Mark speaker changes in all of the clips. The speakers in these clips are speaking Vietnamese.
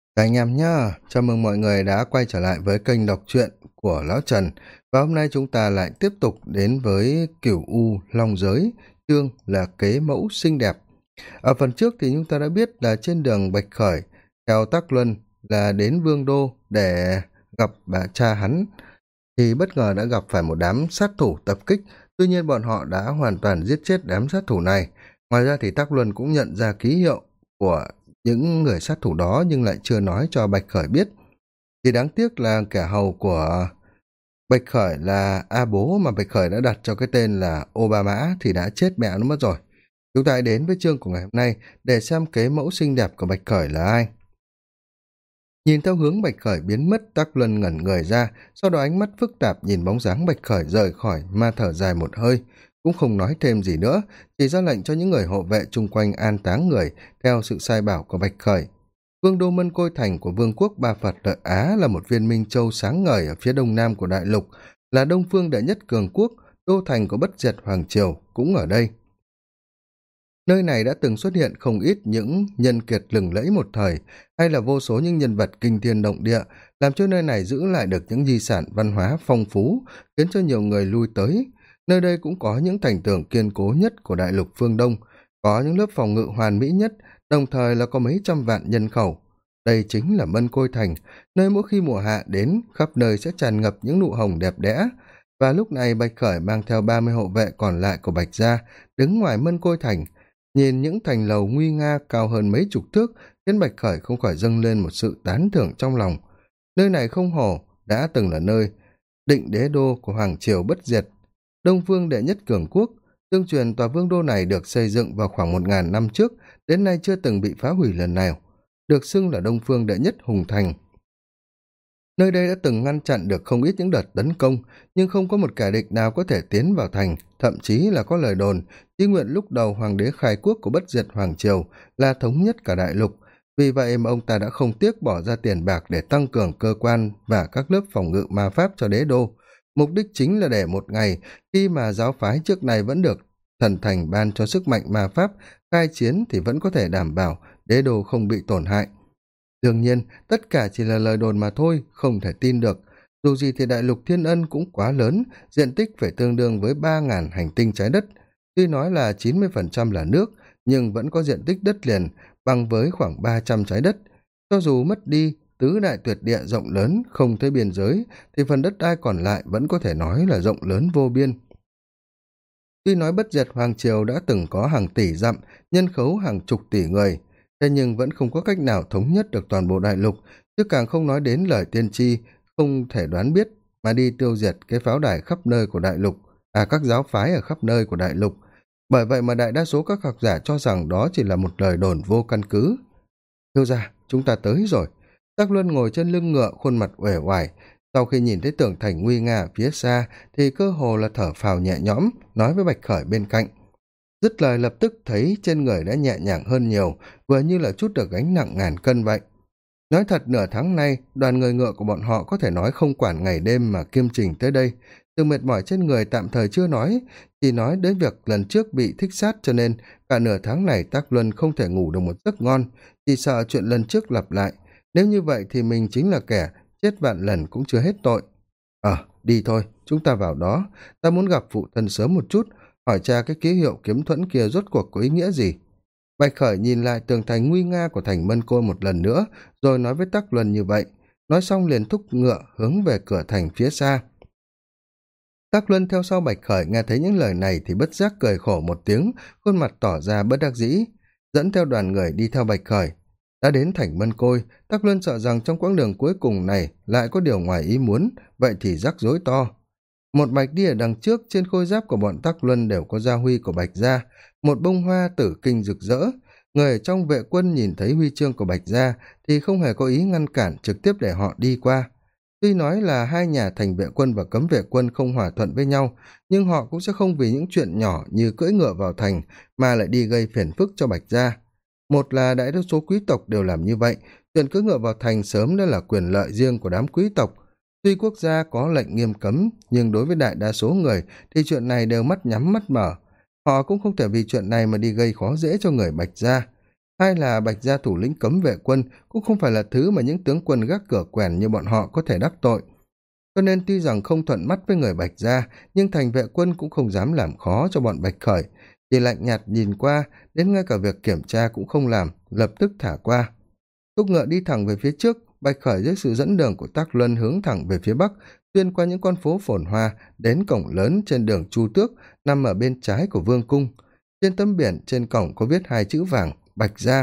Speaker 1: Các anh em nhá, chào mừng mọi người đã quay trở lại với kênh đọc truyện của Lão Trần. Và hôm nay chúng ta lại tiếp tục đến với Cửu U Long Giới, chương là Kế Mẫu Xinh Đẹp. Ở phần trước thì chúng ta đã biết là trên đường Bạch Khởi, theo Tắc Luân là đến Vương Đô để gặp bà cha hắn, thì bất ngờ đã gặp phải một đám sát thủ tập kích. Tuy nhiên bọn họ đã hoàn toàn giết chết đám sát thủ này. Ngoài ra thì Tắc Luân cũng nhận ra ký hiệu của những người sát thủ đó nhưng lại chưa nói cho Bạch Khởi biết. Thì đáng tiếc là kẻ hầu của Bạch Khởi là A Bố mà Bạch Khởi đã đặt cho cái tên là Obama thì đã chết mẹ nó mất rồi. Chúng ta hãy đến với chương của ngày hôm nay để xem kế mẫu xinh đẹp của Bạch Khởi là ai. Nhìn theo hướng Bạch Khởi biến mất, Tắc Luân ngẩn người ra, sau đó ánh mắt phức tạp nhìn bóng dáng Bạch Khởi rời khỏi mà thở dài một hơi, cũng không nói thêm gì nữa, chỉ ra lệnh cho những người hộ vệ chung quanh an táng người theo sự sai bảo của Bạch Khởi. Vương đô Mân Côi Thành của Vương quốc Ba Phật Lợi Á là một viên minh châu sáng ngời ở phía đông nam của đại lục, là Đông Phương đệ nhất cường quốc, đô thành của bất diệt hoàng triều cũng ở đây. Nơi này đã từng xuất hiện không ít những nhân kiệt lừng lẫy một thời, hay là vô số những nhân vật kinh thiên động địa, làm cho nơi này giữ lại được những di sản văn hóa phong phú, khiến cho nhiều người lui tới. Nơi đây cũng có những thành tường kiên cố nhất của đại lục phương Đông, có những lớp phòng ngự hoàn mỹ nhất, đồng thời là có mấy trăm vạn nhân khẩu. Đây chính là Mân Côi Thành, nơi mỗi khi mùa hạ đến, khắp nơi sẽ tràn ngập những nụ hồng đẹp đẽ. Và lúc này Bạch Khởi mang theo 30 hộ vệ còn lại của Bạch Gia, đứng ngoài Mân Côi Thành, nhìn những thành lầu nguy nga cao hơn mấy chục thước, khiến Bạch Khởi không khỏi dâng lên một sự tán thưởng trong lòng. Nơi này không hổ đã từng là nơi định đế đô của hoàng triều bất diệt, Đông Phương đệ nhất cường quốc. Tương truyền tòa vương đô này được xây dựng vào khoảng 1.000 năm trước, đến nay chưa từng bị phá hủy lần nào, được xưng là Đông Phương đệ nhất hùng thành. Nơi đây đã từng ngăn chặn được không ít những đợt tấn công, nhưng không có một kẻ địch nào có thể tiến vào thành, thậm chí là có lời đồn, chí nguyện lúc đầu hoàng đế khai quốc của bất diệt hoàng triều là thống nhất cả đại lục, vì vậy mà ông ta đã không tiếc bỏ ra tiền bạc để tăng cường cơ quan và các lớp phòng ngự ma pháp cho đế đô. Mục đích chính là để một ngày, khi mà giáo phái trước này vẫn được thần thành ban cho sức mạnh ma pháp, khai chiến thì vẫn có thể đảm bảo đế đô không bị tổn hại. Đương nhiên, tất cả chỉ là lời đồn mà thôi, không thể tin được. Dù gì thì đại lục Thiên Ân cũng quá lớn, diện tích phải tương đương với 3.000 hành tinh trái đất. Tuy nói là 90% là nước, nhưng vẫn có diện tích đất liền bằng với khoảng 300 trái đất. Cho dù mất đi tứ đại tuyệt địa rộng lớn, không thấy biên giới, thì phần đất đai còn lại vẫn có thể nói là rộng lớn vô biên. Tuy nói bất diệt hoàng triều đã từng có hàng tỷ dặm, nhân khẩu hàng chục tỷ người, thế nhưng vẫn không có cách nào thống nhất được toàn bộ đại lục, chứ càng không nói đến lời tiên tri không thể đoán biết mà đi tiêu diệt cái pháo đài khắp nơi của đại lục, các giáo phái ở khắp nơi của đại lục. Bởi vậy mà đại đa số các học giả cho rằng đó chỉ là một lời đồn vô căn cứ. Thưa ra, chúng ta tới rồi. Tắc Luân ngồi trên lưng ngựa, khuôn mặt uể oải. Sau khi nhìn thấy tường thành nguy nga ở phía xa thì cơ hồ là thở phào nhẹ nhõm, nói với Bạch Khởi bên cạnh. Dứt lời lập tức thấy trên người đã nhẹ nhàng hơn nhiều, vừa như là chút được gánh nặng ngàn cân vậy. Nói thật, nửa tháng nay đoàn người ngựa của bọn họ có thể nói không quản ngày đêm mà kiêm trình tới đây. Sự mệt mỏi trên người tạm thời chưa nói, chỉ nói đến việc lần trước bị thích sát, cho nên cả nửa tháng này Tắc Luân không thể ngủ được một giấc ngon, chỉ sợ chuyện lần trước lặp lại. Nếu như vậy thì mình chính là kẻ chết vạn lần cũng chưa hết tội. Đi thôi, chúng ta vào đó. Ta muốn gặp phụ thân sớm một chút, hỏi cha cái ký hiệu kiếm thuẫn kia rốt cuộc có ý nghĩa gì. Bạch Khởi nhìn lại tường thành nguy nga của thành Mân Côi một lần nữa, rồi nói với Tắc Luân như vậy. Nói xong liền thúc ngựa hướng về cửa thành phía xa. Tắc Luân theo sau Bạch Khởi nghe thấy những lời này thì bất giác cười khổ một tiếng, khuôn mặt tỏ ra bất đắc dĩ, dẫn theo đoàn người đi theo Bạch Khởi. Đã đến thành Mân Côi, Tắc Luân sợ rằng trong quãng đường cuối cùng này lại có điều ngoài ý muốn, vậy thì rắc rối to. Một mạch đi ở đằng trước, trên khôi giáp của bọn Tắc Luân đều có gia huy của Bạch Gia, một bông hoa tử kinh rực rỡ. Người ở trong vệ quân nhìn thấy huy chương của Bạch Gia thì không hề có ý ngăn cản, trực tiếp để họ đi qua. Tuy nói là hai nhà thành vệ quân và cấm vệ quân không hòa thuận với nhau, nhưng họ cũng sẽ không vì những chuyện nhỏ như cưỡi ngựa vào thành mà lại đi gây phiền phức cho Bạch Gia. Một là đại đa số quý tộc đều làm như vậy, chuyện cưỡi ngựa vào thành sớm đã là quyền lợi riêng của đám quý tộc. Tuy quốc gia có lệnh nghiêm cấm, nhưng đối với đại đa số người thì chuyện này đều mắt nhắm mắt mở. Họ cũng không thể vì chuyện này mà đi gây khó dễ cho người Bạch Gia. hai là Bạch gia thủ lĩnh cấm vệ quân cũng không phải là thứ mà những tướng quân gác cửa quèn như bọn họ có thể đắc tội, cho nên tuy rằng không thuận mắt với người Bạch gia, nhưng thành vệ quân cũng không dám làm khó cho bọn Bạch Khởi, chỉ lạnh nhạt nhìn qua, đến ngay cả việc kiểm tra cũng không làm, lập tức thả qua. Thúc ngựa đi thẳng về phía trước, Bạch Khởi dưới sự dẫn đường của Tắc Luân hướng thẳng về phía bắc, xuyên qua những con phố phồn hoa, đến cổng lớn trên đường Chu Tước, nằm ở bên trái của vương cung. Trên tấm biển trên cổng có viết hai chữ vàng, Bạch gia.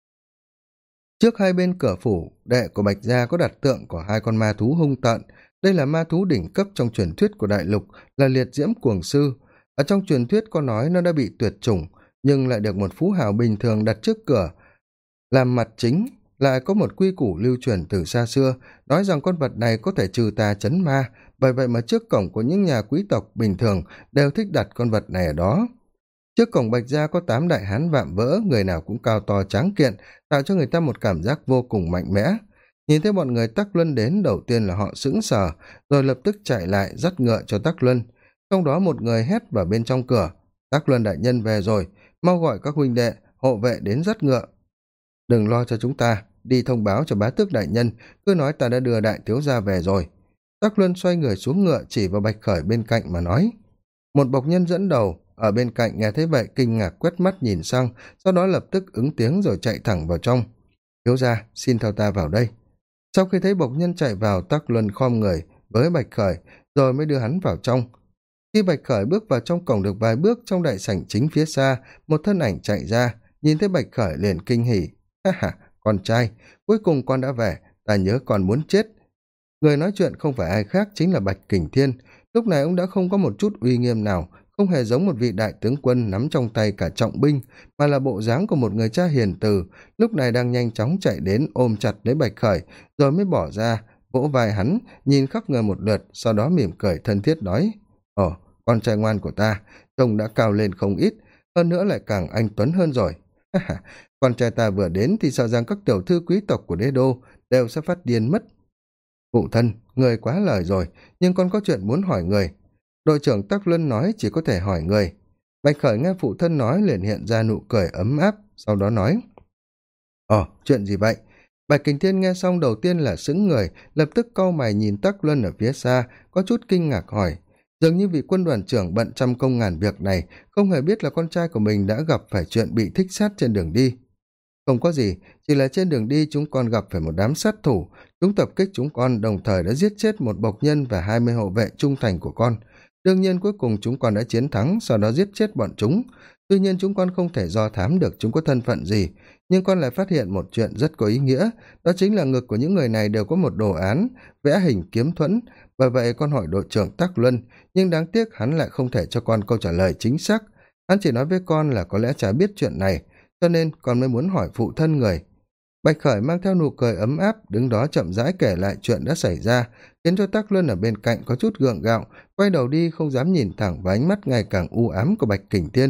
Speaker 1: Trước hai bên cửa phủ đệ của Bạch gia có đặt tượng của hai con ma thú hung tợn. Đây là ma thú đỉnh cấp trong truyền thuyết của đại lục, là liệt diễm cuồng sư. Ở trong truyền thuyết có nói nó đã bị tuyệt chủng, nhưng lại được một phú hào bình thường đặt trước cửa làm mặt chính. Lại có một quy củ lưu truyền từ xa xưa, nói rằng con vật này có thể trừ tà chấn ma, bởi vậy mà trước cổng của những nhà quý tộc bình thường đều thích đặt con vật này ở đó. Trước cổng Bạch gia có 8 đại hán vạm vỡ, người nào cũng cao to tráng kiện, tạo cho người ta một cảm giác vô cùng mạnh mẽ. Nhìn thấy bọn người Tắc Luân đến, đầu tiên là họ sững sờ, rồi lập tức chạy lại dắt ngựa cho Tắc Luân. Trong đó một người hét vào bên trong cửa: Tắc Luân đại nhân về rồi, mau gọi các huynh đệ hộ vệ đến dắt ngựa. Đừng lo cho chúng ta, đi thông báo cho bá tước đại nhân, cứ nói ta đã đưa đại thiếu gia về rồi. Tắc Luân xoay người xuống ngựa, chỉ vào Bạch Khởi bên cạnh mà nói. Một bộc nhân dẫn đầu ở bên cạnh nghe thấy vậy kinh ngạc quét mắt nhìn sang, sau đó lập tức ứng tiếng rồi chạy thẳng vào trong. Thiếu gia, xin theo ta vào đây. Sau khi thấy bộc nhân chạy vào, Tắc Luân khom người với Bạch Khởi rồi mới đưa hắn vào trong. Khi Bạch Khởi bước vào trong cổng được vài bước, trong đại sảnh chính phía xa một thân ảnh chạy ra, nhìn thấy Bạch Khởi liền kinh hỉ. Ha ha, con trai, cuối cùng con đã về, ta nhớ con muốn chết. Người nói chuyện không phải ai khác, chính là Bạch Kình Thiên. Lúc này ông đã không có một chút uy nghiêm nào, không hề giống một vị đại tướng quân nắm trong tay cả trọng binh, mà là bộ dáng của một người cha hiền từ, lúc này đang nhanh chóng chạy đến ôm chặt lấy Bạch Khởi, rồi mới bỏ ra, vỗ vai hắn, nhìn khắp người một lượt, sau đó mỉm cười thân thiết nói: Ồ, con trai ngoan của ta, trông đã cao lên không ít, hơn nữa lại càng anh tuấn hơn rồi. Con trai ta vừa đến thì sợ rằng các tiểu thư quý tộc của đế đô đều sẽ phát điên mất. Phụ thân, người quá lời rồi, nhưng con có chuyện muốn hỏi người. Đội trưởng Tắc Luân nói chỉ có thể hỏi người. Bạch Khởi nghe phụ thân nói liền hiện ra nụ cười ấm áp, sau đó nói: Ồ, chuyện gì vậy? Bạch Kình Thiên nghe xong đầu tiên là sững người, lập tức cau mày nhìn Tắc Luân ở phía xa, có chút kinh ngạc hỏi. Dường như vị quân đoàn trưởng bận trăm công ngàn việc này, không hề biết là con trai của mình đã gặp phải chuyện bị thích sát trên đường đi. Không có gì, chỉ là trên đường đi chúng con gặp phải một đám sát thủ, chúng tập kích chúng con, đồng thời đã giết chết một bộc nhân và 20 hộ vệ trung thành của con. Đương nhiên cuối cùng chúng con đã chiến thắng, sau đó giết chết bọn chúng. Tuy nhiên chúng con không thể do thám được chúng có thân phận gì, nhưng con lại phát hiện một chuyện rất có ý nghĩa, đó chính là ngực của những người này đều có một đồ án, vẽ hình kiếm thuẫn. Bởi vậy con hỏi đội trưởng Tắc Luân, nhưng đáng tiếc hắn lại không thể cho con câu trả lời chính xác. Hắn chỉ nói với con là có lẽ chả biết chuyện này, cho nên con mới muốn hỏi phụ thân người. Bạch Khởi mang theo nụ cười ấm áp, đứng đó chậm rãi kể lại chuyện đã xảy ra, khiến cho Tắc Luân ở bên cạnh có chút gượng gạo, quay đầu đi không dám nhìn thẳng vào ánh mắt ngày càng u ám của Bạch Kình Thiên.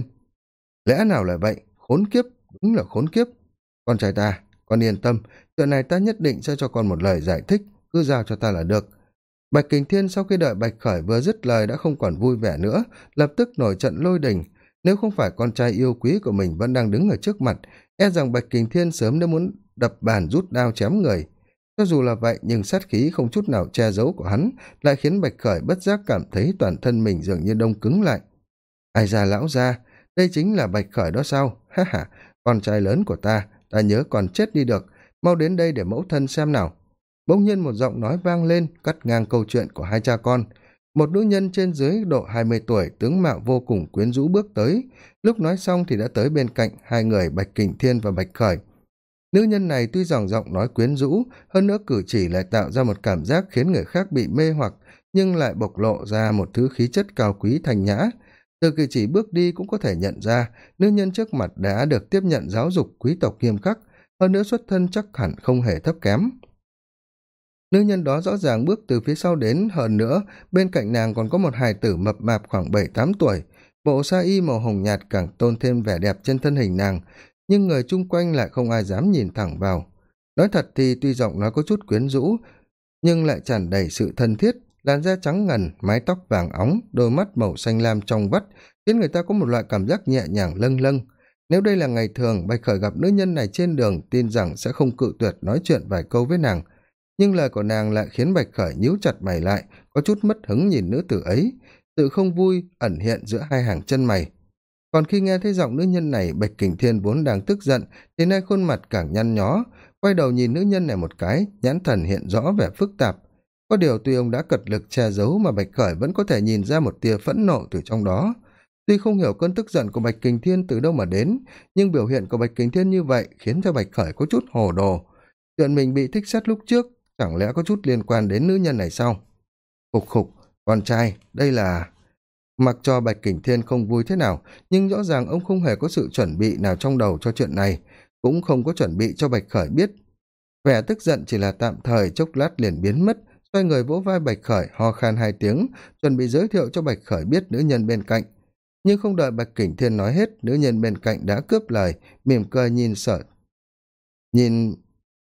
Speaker 1: Lẽ nào lại vậy? Khốn kiếp, đúng là khốn kiếp. Con trai ta, con yên tâm, chuyện này ta nhất định sẽ cho con một lời giải thích, cứ giao cho ta là được. Bạch Kình Thiên sau khi đợi Bạch Khởi vừa dứt lời đã không còn vui vẻ nữa, lập tức nổi trận lôi đình. Nếu không phải con trai yêu quý của mình vẫn đang đứng ở trước mặt, e rằng Bạch Kình Thiên sớm đã muốn đập bàn rút đao chém người. Cho dù là vậy, nhưng sát khí không chút nào che giấu của hắn lại khiến Bạch Khởi bất giác cảm thấy toàn thân mình dường như đông cứng lại. Ai ra lão ra, đây chính là Bạch Khởi đó sao? Ha ha, con trai lớn của ta nhớ còn chết đi được, mau đến đây để mẫu thân xem nào. Bỗng nhiên một giọng nói vang lên, cắt ngang câu chuyện của hai cha con. Một nữ nhân trên dưới độ 20 tuổi, tướng mạo vô cùng quyến rũ bước tới. Lúc nói xong thì đã tới bên cạnh hai người Bạch Kình Thiên và Bạch Khởi. Nữ nhân này tuy rằng giọng nói quyến rũ, hơn nữa cử chỉ lại tạo ra một cảm giác khiến người khác bị mê hoặc, nhưng lại bộc lộ ra một thứ khí chất cao quý thanh nhã. Từ cử chỉ bước đi cũng có thể nhận ra, nữ nhân trước mặt đã được tiếp nhận giáo dục quý tộc nghiêm khắc, hơn nữa xuất thân chắc hẳn không hề thấp kém. Nữ nhân đó rõ ràng bước từ phía sau đến, hơn nữa bên cạnh nàng còn có một hài tử mập mạp khoảng 7-8 tuổi. Bộ sa y màu hồng nhạt càng tôn thêm vẻ đẹp trên thân hình nàng, nhưng người chung quanh lại không ai dám nhìn thẳng vào. Nói thật thì tuy giọng nói có chút quyến rũ, nhưng lại tràn đầy sự thân thiết, làn da trắng ngần, mái tóc vàng óng, đôi mắt màu xanh lam trong vắt, khiến người ta có một loại cảm giác nhẹ nhàng lâng lâng. Nếu đây là ngày thường, Bạch Khởi gặp nữ nhân này trên đường tin rằng sẽ không cự tuyệt nói chuyện vài câu với nàng, nhưng lời của nàng lại khiến Bạch Khởi nhíu chặt mày lại, có chút mất hứng nhìn nữ tử ấy, sự không vui ẩn hiện giữa hai hàng chân mày. Còn khi nghe thấy giọng nữ nhân này, Bạch Kình Thiên vốn đang tức giận thì nay khuôn mặt càng nhăn nhó, quay đầu nhìn nữ nhân này một cái, nhãn thần hiện rõ vẻ phức tạp. Có điều tuy ông đã cật lực che giấu mà Bạch Khởi vẫn có thể nhìn ra một tia phẫn nộ từ trong đó. Tuy không hiểu cơn tức giận của Bạch Kình Thiên từ đâu mà đến, nhưng biểu hiện của Bạch Kình Thiên như vậy khiến cho Bạch Khởi có chút hồ đồ. Chuyện mình bị thích sát lúc trước chẳng lẽ có chút liên quan đến nữ nhân này sao? Khục khục, con trai, đây là... Mặc cho Bạch Kình Thiên không vui thế nào, nhưng rõ ràng ông không hề có sự chuẩn bị nào trong đầu cho chuyện này, cũng không có chuẩn bị cho Bạch Khởi biết. Vẻ tức giận chỉ là tạm thời, chốc lát liền biến mất, xoay người vỗ vai Bạch Khởi, ho khan hai tiếng, chuẩn bị giới thiệu cho Bạch Khởi biết nữ nhân bên cạnh. Nhưng không đợi Bạch Kình Thiên nói hết, nữ nhân bên cạnh đã cướp lời, mỉm cười nhìn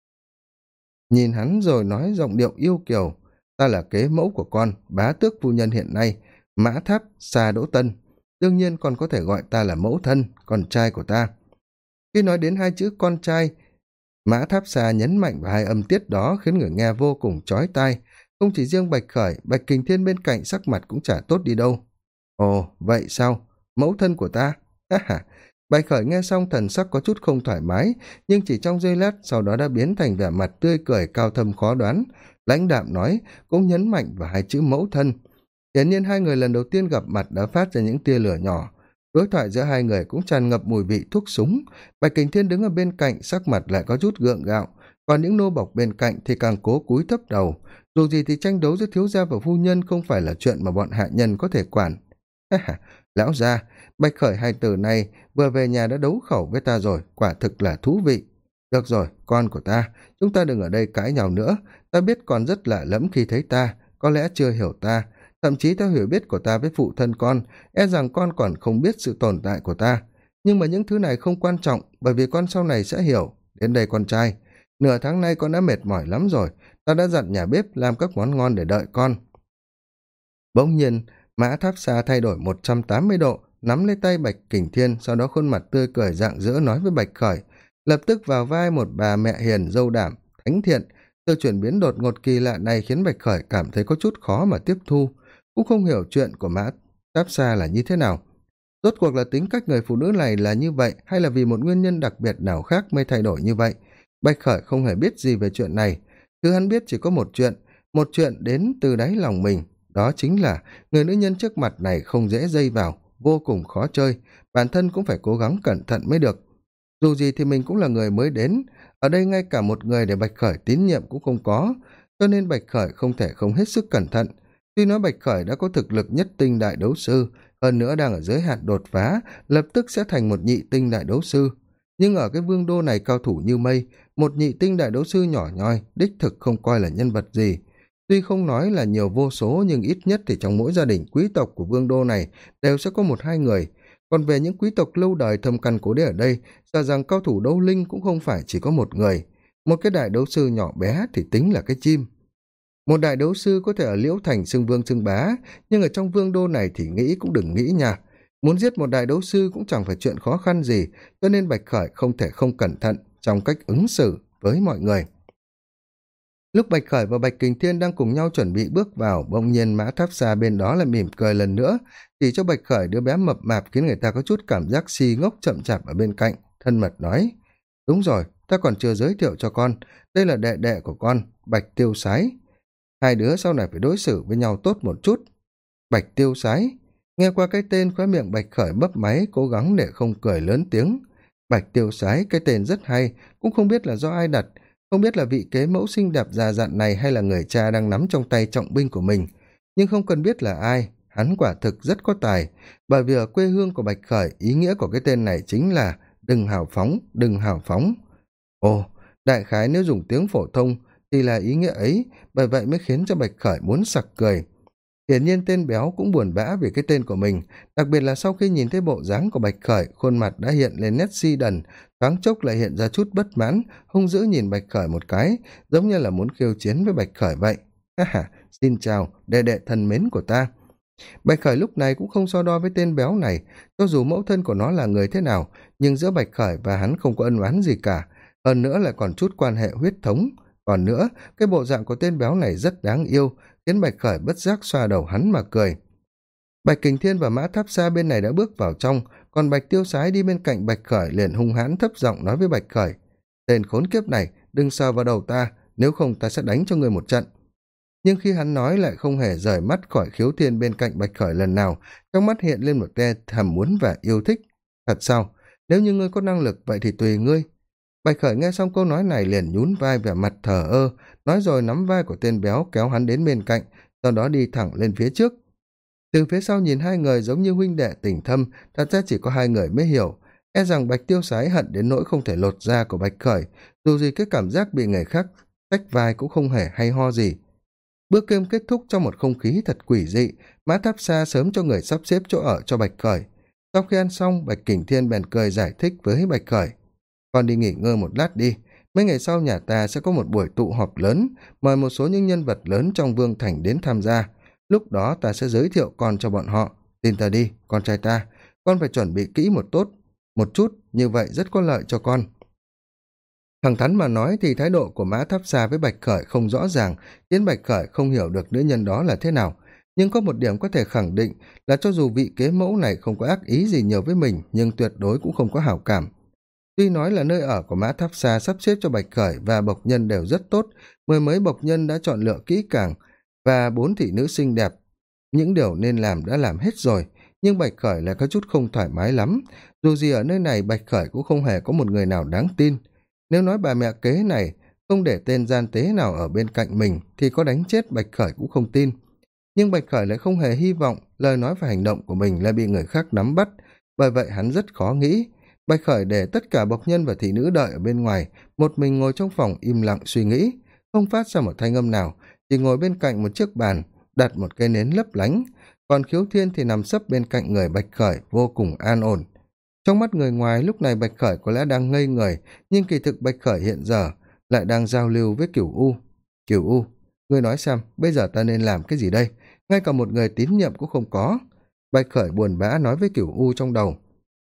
Speaker 1: nhìn hắn rồi nói giọng điệu yêu kiều: ta là kế mẫu của con, bá tước phu nhân hiện nay, Mã Tháp Sa Đỗ Tân, đương nhiên còn có thể gọi ta là mẫu thân, con trai của ta. Khi nói đến hai chữ con trai, Mã Tháp Sa nhấn mạnh vào hai âm tiết đó khiến người nghe vô cùng chói tai. Không chỉ riêng Bạch Khởi, Bạch Kình Thiên bên cạnh sắc mặt cũng chả tốt đi đâu. Ồ, vậy sao? Mẫu thân của ta? Ha ha. Bạch Khởi nghe xong thần sắc có chút không thoải mái, nhưng chỉ trong giây lát sau đó đã biến thành vẻ mặt tươi cười cao thâm khó đoán. Lãnh đạm nói, cũng nhấn mạnh vào hai chữ mẫu thân. Hiển nhiên hai người lần đầu tiên gặp mặt đã phát ra những tia lửa nhỏ. Đối thoại giữa hai người cũng tràn ngập mùi vị thuốc súng. Bạch Kình Thiên đứng ở bên cạnh, sắc mặt lại có chút gượng gạo, còn những nô bộc bên cạnh thì càng cố cúi thấp đầu. Dù gì thì tranh đấu giữa thiếu gia và phu nhân không phải là chuyện mà bọn hạ nhân có thể quản. Ha ha, lão gia, Bạch Khởi hai từ này vừa về nhà đã đấu khẩu với ta rồi, quả thực là thú vị. Được rồi, con của ta, chúng ta đừng ở đây cãi nhau nữa. Ta biết con rất lạ lẫm khi thấy ta, có lẽ chưa hiểu ta. Thậm chí theo hiểu biết của ta với phụ thân con, e rằng con còn không biết sự tồn tại của ta. Nhưng mà những thứ này không quan trọng, bởi vì con sau này sẽ hiểu. Đến đây con trai, nửa tháng nay con đã mệt mỏi lắm rồi, ta đã dặn nhà bếp làm các món ngon để đợi con. Bỗng nhiên, Mã Tháp Sa thay đổi 180 độ, nắm lấy tay Bạch Kình Thiên, sau đó khuôn mặt tươi cười rạng rỡ nói với Bạch Khởi, lập tức vào vai một bà mẹ hiền dâu đảm, thánh thiện. Sự chuyển biến đột ngột kỳ lạ này khiến Bạch Khởi cảm thấy có chút khó mà tiếp thu, cũng không hiểu chuyện của Mã Tháp Sa là như thế nào. Rốt cuộc là tính cách người phụ nữ này là như vậy, hay là vì một nguyên nhân đặc biệt nào khác mới thay đổi như vậy? Bạch Khởi không hề biết gì về chuyện này. Thứ hắn biết chỉ có một chuyện đến từ đáy lòng mình, đó chính là người nữ nhân trước mặt này không dễ dây vào, vô cùng khó chơi, bản thân cũng phải cố gắng cẩn thận mới được. Dù gì thì mình cũng là người mới đến, ở đây ngay cả một người để Bạch Khởi tín nhiệm cũng không có, cho nên Bạch Khởi không thể không hết sức cẩn thận. Tuy nói Bạch Khởi đã có thực lực nhất tinh đại đấu sư, hơn nữa đang ở giới hạn đột phá, lập tức sẽ thành một nhị tinh đại đấu sư. Nhưng ở cái vương đô này cao thủ như mây, một nhị tinh đại đấu sư nhỏ nhoi, đích thực không coi là nhân vật gì. Tuy không nói là nhiều vô số, nhưng ít nhất thì trong mỗi gia đình quý tộc của vương đô này đều sẽ có một hai người. Còn về những quý tộc lâu đời thâm căn cố đế ở đây, sợ rằng cao thủ đấu linh cũng không phải chỉ có một người. Một cái đại đấu sư nhỏ bé thì tính là cái chim. Một đại đấu sư có thể ở Liễu Thành xưng vương xưng bá, nhưng ở trong vương đô này thì nghĩ cũng đừng nghĩ nha. Muốn giết một đại đấu sư cũng chẳng phải chuyện khó khăn gì, cho nên Bạch Khởi không thể không cẩn thận trong cách ứng xử với mọi người. Lúc Bạch Khởi và Bạch Kình Thiên đang cùng nhau chuẩn bị bước vào, bỗng nhiên Mã Tháp Sa bên đó lại mỉm cười lần nữa, chỉ cho Bạch Khởi đứa bé mập mạp khiến người ta có chút cảm giác si ngốc chậm chạp ở bên cạnh, thân mật nói: đúng rồi, ta còn chưa giới thiệu cho con, đây là đệ đệ của con, Bạch Tiêu Sái. Hai đứa sau này phải đối xử với nhau tốt một chút. Bạch Tiêu Sái, nghe qua cái tên, khóe miệng Bạch Khởi bấp máy, cố gắng để không cười lớn tiếng. Bạch Tiêu Sái, cái tên rất hay, cũng không biết là do ai đặt, không biết là vị kế mẫu xinh đẹp già dặn này hay là người cha đang nắm trong tay trọng binh của mình. Nhưng không cần biết là ai, hắn quả thực rất có tài, bởi vì ở quê hương của Bạch Khởi, ý nghĩa của cái tên này chính là đừng hào phóng, đừng hào phóng. Ồ, đại khái nếu dùng tiếng phổ thông thì là ý nghĩa ấy, bởi vậy mới khiến cho Bạch Khởi muốn sặc cười. Hiển nhiên tên béo cũng buồn bã vì cái tên của mình, đặc biệt là sau khi nhìn thấy bộ dáng của Bạch Khởi, khuôn mặt đã hiện lên nét si đần, thoáng chốc lại hiện ra chút bất mãn, hung dữ nhìn Bạch Khởi một cái, giống như là muốn khiêu chiến với Bạch Khởi vậy. Ha ha, xin chào, đệ đệ thân mến của ta. Bạch Khởi lúc này cũng không so đo với tên béo này, cho dù mẫu thân của nó là người thế nào, nhưng giữa bạch khởi và hắn không có ân oán gì cả, hơn nữa lại còn chút quan hệ huyết thống. Còn nữa, cái bộ dạng của tên béo này rất đáng yêu, khiến bạch khởi bất giác xoa đầu hắn mà cười. Bạch Kình Thiên và Mã Tháp Xa bên này đã bước vào trong, còn Bạch Tiêu Sái đi bên cạnh Bạch Khởi liền hung hãn thấp giọng nói với Bạch Khởi: tên khốn kiếp này, đừng sờ vào đầu ta, nếu không ta sẽ đánh cho người một trận. Nhưng khi hắn nói lại không hề rời mắt khỏi Khiếu Thiên bên cạnh Bạch Khởi lần nào, trong mắt hiện lên một tia thèm muốn và yêu thích. Thật sao? Nếu như ngươi có năng lực vậy thì tùy ngươi. Bạch Khởi nghe xong câu nói này liền nhún vai vẻ mặt thờ ơ, nói rồi nắm vai của tên béo kéo hắn đến bên cạnh, sau đó đi thẳng lên phía trước. Từ phía sau nhìn hai người giống như huynh đệ tình thâm, thật ra chỉ có hai người mới hiểu, e rằng Bạch Tiêu Sái hận đến nỗi không thể lột da của Bạch Khởi, dù gì cái cảm giác bị người khác tách vai cũng không hề hay ho gì. Bữa cơm kết thúc trong một không khí thật quỷ dị, Mã Tháp Xa sớm cho người sắp xếp chỗ ở cho Bạch Khởi. Sau khi ăn xong, Bạch Kình Thiên bèn cười giải thích với Bạch Khởi: con đi nghỉ ngơi một lát đi, mấy ngày sau nhà ta sẽ có một buổi tụ họp lớn, mời một số những nhân vật lớn trong vương thành đến tham gia, lúc đó ta sẽ giới thiệu con cho bọn họ. Tin ta đi, con trai ta, con phải chuẩn bị kỹ một chút, như vậy rất có lợi cho con. Thẳng thắn mà nói thì thái độ của Mã Tháp Xa với Bạch Khởi không rõ ràng, khiến Bạch Khởi không hiểu được nữ nhân đó là thế nào. Nhưng có một điểm có thể khẳng định là cho dù vị kế mẫu này không có ác ý gì nhiều với mình, nhưng tuyệt đối cũng không có hảo cảm. Tuy nói là nơi ở của Mã Tháp Xa sắp xếp cho Bạch Khởi và bộc nhân đều rất tốt, mười mấy bộc nhân đã chọn lựa kỹ càng, và 4 thị nữ xinh đẹp. Những điều nên làm đã làm hết rồi, nhưng Bạch Khởi lại có chút không thoải mái lắm. Dù gì ở nơi này Bạch Khởi cũng không hề có một người nào đáng tin. Nếu nói bà mẹ kế này không để tên gian tế nào ở bên cạnh mình thì có đánh chết Bạch Khởi cũng không tin. Nhưng Bạch Khởi lại không hề hy vọng lời nói và hành động của mình lại bị người khác nắm bắt, bởi vậy hắn rất khó nghĩ. Bạch Khởi để tất cả bộc nhân và thị nữ đợi ở bên ngoài, một mình ngồi trong phòng im lặng suy nghĩ, không phát ra một thanh âm nào, chỉ ngồi bên cạnh một chiếc bàn, đặt một cây nến lấp lánh, còn Khiếu Thiên thì nằm sấp bên cạnh người Bạch Khởi vô cùng an ổn. Trong mắt người ngoài lúc này Bạch Khởi có lẽ đang ngây người, nhưng kỳ thực Bạch Khởi hiện giờ lại đang giao lưu với Cửu U. Cửu U, ngươi nói xem, bây giờ ta nên làm cái gì đây? Ngay cả một người tín nhiệm cũng không có. Bạch Khởi buồn bã nói với Cửu U trong đầu.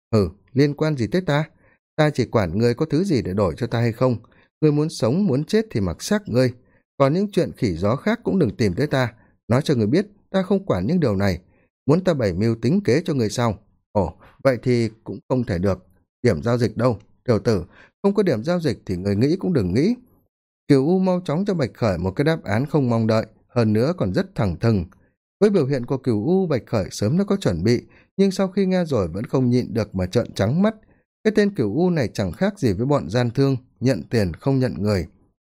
Speaker 1: Liên quan gì tới ta? Ta chỉ quản ngươi có thứ gì để đổi cho ta hay không. Ngươi muốn sống, muốn chết thì mặc xác ngươi. Còn những chuyện khỉ gió khác cũng đừng tìm tới ta. Nói cho ngươi biết, ta không quản những điều này. Muốn ta bày mưu tính kế cho ngươi sao? Ồ, vậy thì cũng không thể được. Điểm giao dịch đâu? Tiểu tử, không có điểm giao dịch thì người nghĩ cũng đừng nghĩ. Kiều U mau chóng cho Bạch Khởi một cái đáp án không mong đợi, hơn nữa còn rất thẳng thừng. Với biểu hiện của Kiều U, Bạch Khởi sớm đã có chuẩn bị, nhưng sau khi nghe rồi vẫn không nhịn được mà trợn trắng mắt. Cái tên Kiều U này chẳng khác gì với bọn gian thương, nhận tiền không nhận người.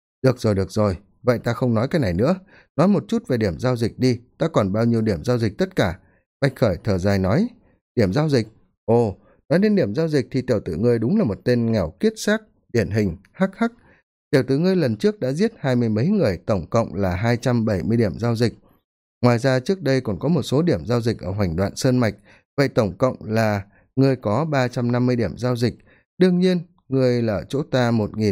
Speaker 1: Được rồi, vậy ta không nói cái này nữa, nói một chút về điểm giao dịch đi, ta còn bao nhiêu điểm giao dịch tất cả. Bạch Khởi thở dài nói. Điểm giao dịch? Ồ, nói đến điểm giao dịch thì tiểu tử ngươi đúng là một tên nghèo kiết xác, điển hình, hắc hắc. Tiểu tử ngươi lần trước đã giết 20 mấy người, tổng cộng là 270 điểm giao dịch. Ngoài ra trước đây còn có một số điểm giao dịch ở Hoành Đoạn Sơn Mạch, vậy tổng cộng là ngươi có 350 điểm giao dịch. Đương nhiên, ngươi là ở chỗ ta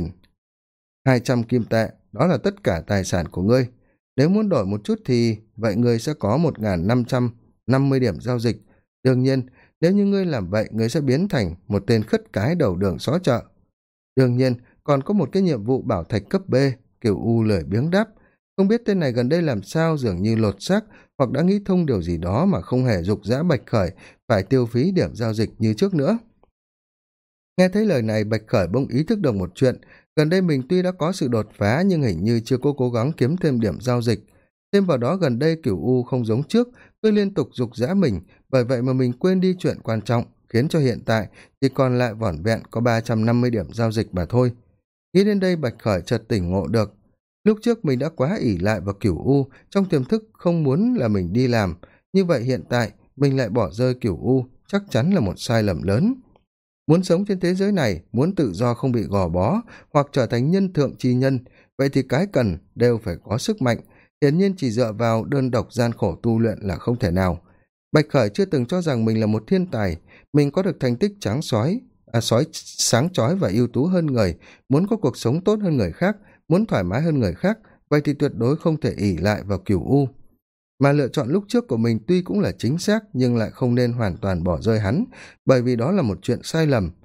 Speaker 1: 1.200 kim tệ, đó là tất cả tài sản của ngươi. Nếu muốn đổi một chút thì vậy ngươi sẽ có 1.550 điểm giao dịch. Đương nhiên, nếu như ngươi làm vậy, ngươi sẽ biến thành một tên khất cái đầu đường xó chợ. Đương nhiên, còn có một cái nhiệm vụ bảo thạch cấp B, Kiều U lười biếng đáp. Không biết tên này gần đây làm sao dường như lột xác hoặc đã nghĩ thông điều gì đó mà không hề giục giã Bạch Khởi phải tiêu phí điểm giao dịch như trước nữa. Nghe thấy lời này Bạch Khởi bỗng ý thức được một chuyện, gần đây mình tuy đã có sự đột phá nhưng hình như chưa có cố gắng kiếm thêm điểm giao dịch. Thêm vào đó gần đây Cửu U không giống trước, cứ liên tục giục giã mình, bởi vậy mà mình quên đi chuyện quan trọng, khiến cho hiện tại chỉ còn lại vỏn vẹn có 350 điểm giao dịch mà thôi. Nghĩ đến đây Bạch Khởi chợt tỉnh ngộ được. Lúc trước mình đã quá ỷ lại vào Cửu U, trong tiềm thức không muốn là mình đi làm, như vậy hiện tại mình lại bỏ rơi Cửu U, chắc chắn là một sai lầm lớn. Muốn sống trên thế giới này, muốn tự do không bị gò bó, hoặc trở thành nhân thượng chi nhân, vậy thì cái cần đều phải có sức mạnh, hiển nhiên chỉ dựa vào đơn độc gian khổ tu luyện là không thể nào. Bạch Khởi chưa từng cho rằng mình là một thiên tài, mình có được thành tích sói sáng chói và ưu tú hơn người, muốn có cuộc sống tốt hơn người khác, muốn thoải mái hơn người khác, vậy thì tuyệt đối không thể ỷ lại vào Cửu U. Mà lựa chọn lúc trước của mình tuy cũng là chính xác nhưng lại không nên hoàn toàn bỏ rơi hắn, bởi vì đó là một chuyện sai lầm.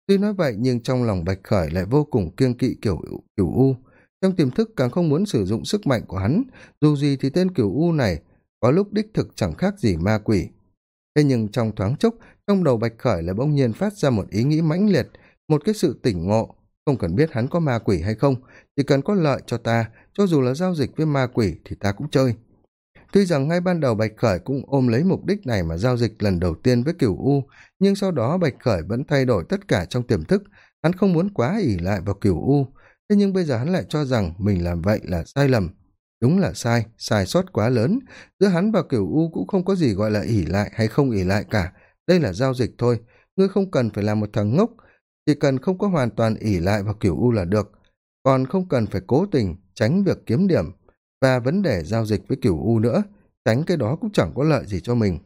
Speaker 1: Tuy nói vậy nhưng trong lòng Bạch Khởi lại vô cùng kiêng kỵ Cửu U. Trong tiềm thức càng không muốn sử dụng sức mạnh của hắn, dù gì thì tên Cửu U này có lúc đích thực chẳng khác gì ma quỷ. Thế nhưng trong thoáng chốc, trong đầu Bạch Khởi lại bỗng nhiên phát ra một ý nghĩ mãnh liệt, một cái sự tỉnh ngộ. Không cần biết hắn có ma quỷ hay không, chỉ cần có lợi cho ta, cho dù là giao dịch với ma quỷ thì ta cũng chơi. Tuy rằng ngay ban đầu Bạch Khởi cũng ôm lấy mục đích này mà giao dịch lần đầu tiên với Cửu U, nhưng sau đó Bạch Khởi vẫn thay đổi tất cả trong tiềm thức, hắn không muốn quá ỷ lại vào Cửu U, thế nhưng bây giờ hắn lại cho rằng mình làm vậy là sai lầm. Đúng là sai, sai sót quá lớn, giữa hắn và Cửu U cũng không có gì gọi là ỷ lại hay không ỷ lại cả, đây là giao dịch thôi, ngươi không cần phải làm một thằng ngốc, chỉ cần không có hoàn toàn ỷ lại vào Cửu U là được, còn không cần phải cố tình tránh việc kiếm điểm và vấn đề giao dịch với Cửu U nữa, tránh cái đó cũng chẳng có lợi gì cho mình.